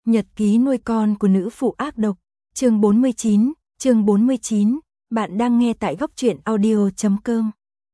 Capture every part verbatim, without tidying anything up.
Nhật ký nuôi con của nữ phụ ác độc, chương bốn mươi chín, chương bốn mươi chín, bạn đang nghe tại góc truyện audio chấm com.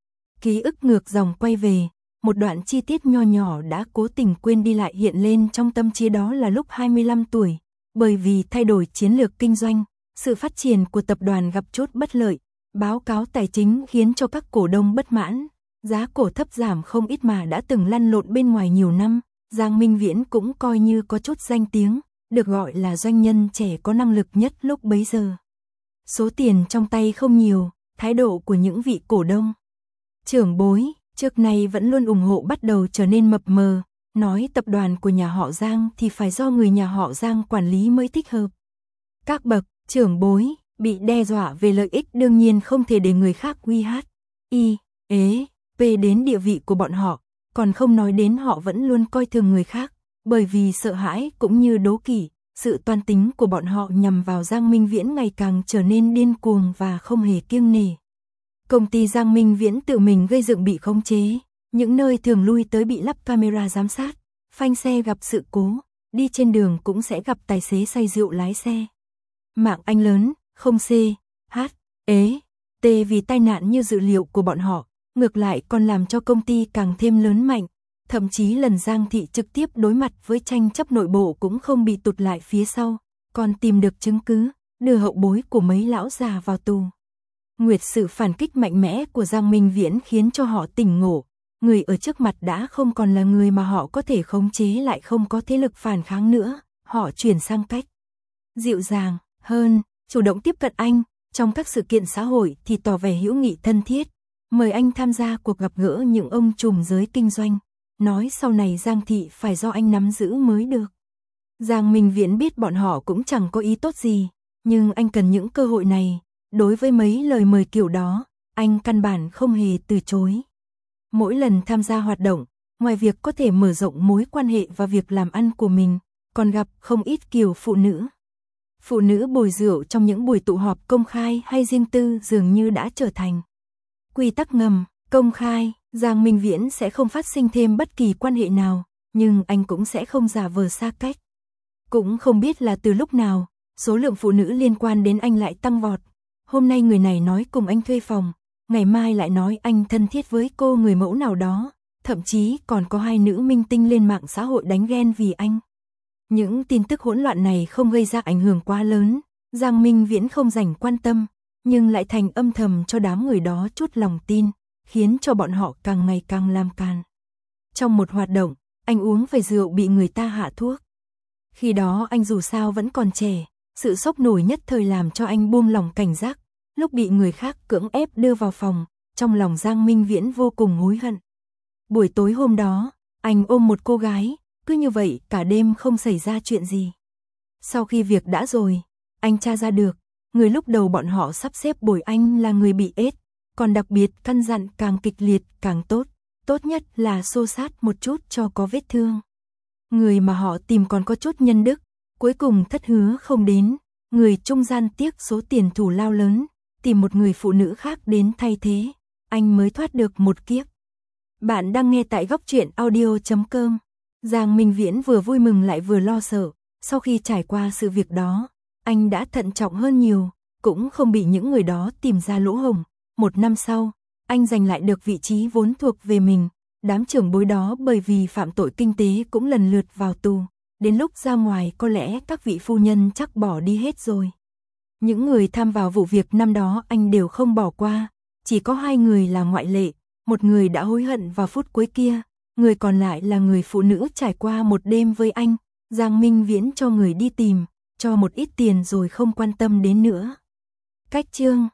Ký ức ngược dòng quay về, một đoạn chi tiết nho nhỏ đã cố tình quên đi lại hiện lên trong tâm trí, đó là lúc hai mươi lăm tuổi, bởi vì thay đổi chiến lược kinh doanh, sự phát triển của tập đoàn gặp chốt bất lợi, báo cáo tài chính khiến cho các cổ đông bất mãn, giá cổ thấp giảm không ít mà đã từng lăn lộn bên ngoài nhiều năm. Giang Minh Viễn cũng coi như có chút danh tiếng, được gọi là doanh nhân trẻ có năng lực nhất lúc bấy giờ. Số tiền trong tay không nhiều, thái độ của những vị cổ đông trưởng bối trước nay vẫn luôn ủng hộ bắt đầu trở nên mập mờ, nói tập đoàn của nhà họ Giang thì phải do người nhà họ Giang quản lý mới thích hợp. Các bậc trưởng bối bị đe dọa về lợi ích đương nhiên không thể để người khác uy hát, y, ế, p đến địa vị của bọn họ. Còn không nói đến họ vẫn luôn coi thường người khác, bởi vì sợ hãi cũng như đố kỵ, sự toan tính của bọn họ nhằm vào Giang Minh Viễn ngày càng trở nên điên cuồng và không hề kiêng nể. Công ty Giang Minh Viễn tự mình gây dựng bị khống chế, những nơi thường lui tới bị lắp camera giám sát, phanh xe gặp sự cố, đi trên đường cũng sẽ gặp tài xế say rượu lái xe. Mạng Anh lớn, không C, H, ế, T vì tai nạn như dự liệu của bọn họ. Ngược lại còn làm cho công ty càng thêm lớn mạnh, thậm chí lần Giang Thị trực tiếp đối mặt với tranh chấp nội bộ cũng không bị tụt lại phía sau, còn tìm được chứng cứ, đưa hậu bối của mấy lão già vào tù. Nguyệt sự phản kích mạnh mẽ của Giang Minh Viễn khiến cho họ tỉnh ngộ, người ở trước mặt đã không còn là người mà họ có thể khống chế, lại không có thế lực phản kháng nữa, họ chuyển sang cách dịu dàng hơn, chủ động tiếp cận anh, trong các sự kiện xã hội thì tỏ vẻ hữu nghị thân thiết. Mời anh tham gia cuộc gặp gỡ những ông trùm giới kinh doanh, nói sau này Giang Thị phải do anh nắm giữ mới được. Giang Minh Viễn biết bọn họ cũng chẳng có ý tốt gì, nhưng anh cần những cơ hội này, đối với mấy lời mời kiểu đó, anh căn bản không hề từ chối. Mỗi lần tham gia hoạt động, ngoài việc có thể mở rộng mối quan hệ và việc làm ăn của mình, còn gặp không ít kiểu phụ nữ. Phụ nữ bồi rượu trong những buổi tụ họp công khai hay riêng tư dường như đã trở thành quy tắc ngầm, công khai. Giang Minh Viễn sẽ không phát sinh thêm bất kỳ quan hệ nào, nhưng anh cũng sẽ không giả vờ xa cách. Cũng không biết là từ lúc nào, số lượng phụ nữ liên quan đến anh lại tăng vọt. Hôm nay người này nói cùng anh thuê phòng, ngày mai lại nói anh thân thiết với cô người mẫu nào đó, thậm chí còn có hai nữ minh tinh lên mạng xã hội đánh ghen vì anh. Những tin tức hỗn loạn này không gây ra ảnh hưởng quá lớn, Giang Minh Viễn không dành quan tâm, nhưng lại thành âm thầm cho đám người đó chút lòng tin, khiến cho bọn họ càng ngày càng làm càn. Trong một hoạt động, anh uống phải rượu bị người ta hạ thuốc. Khi đó anh dù sao vẫn còn trẻ, sự sốc nổi nhất thời làm cho anh buông lòng cảnh giác, lúc bị người khác cưỡng ép đưa vào phòng, trong lòng Giang Minh Viễn vô cùng hối hận. Buổi tối hôm đó, anh ôm một cô gái, cứ như vậy cả đêm không xảy ra chuyện gì. Sau khi việc đã rồi, anh tra ra được, người lúc đầu bọn họ sắp xếp bồi anh là người bị ết, còn đặc biệt căn dặn càng kịch liệt càng tốt, tốt nhất là xô sát một chút cho có vết thương. Người mà họ tìm còn có chút nhân đức, cuối cùng thất hứa không đến, người trung gian tiếc số tiền thù lao lớn, tìm một người phụ nữ khác đến thay thế, anh mới thoát được một kiếp. Bạn đang nghe tại góc truyện audio chấm com. Giang Minh Viễn vừa vui mừng lại vừa lo sợ, sau khi trải qua sự việc đó, anh đã thận trọng hơn nhiều, cũng không bị những người đó tìm ra lỗ hổng. Một năm sau, anh giành lại được vị trí vốn thuộc về mình, đám trưởng bối đó bởi vì phạm tội kinh tế cũng lần lượt vào tù, đến lúc ra ngoài có lẽ các vị phu nhân chắc bỏ đi hết rồi. Những người tham vào vụ việc năm đó anh đều không bỏ qua, chỉ có hai người là ngoại lệ, một người đã hối hận vào phút cuối kia, người còn lại là người phụ nữ trải qua một đêm với anh. Giang Minh Viễn cho người đi tìm, cho một ít tiền rồi không quan tâm đến nữa. Cách chương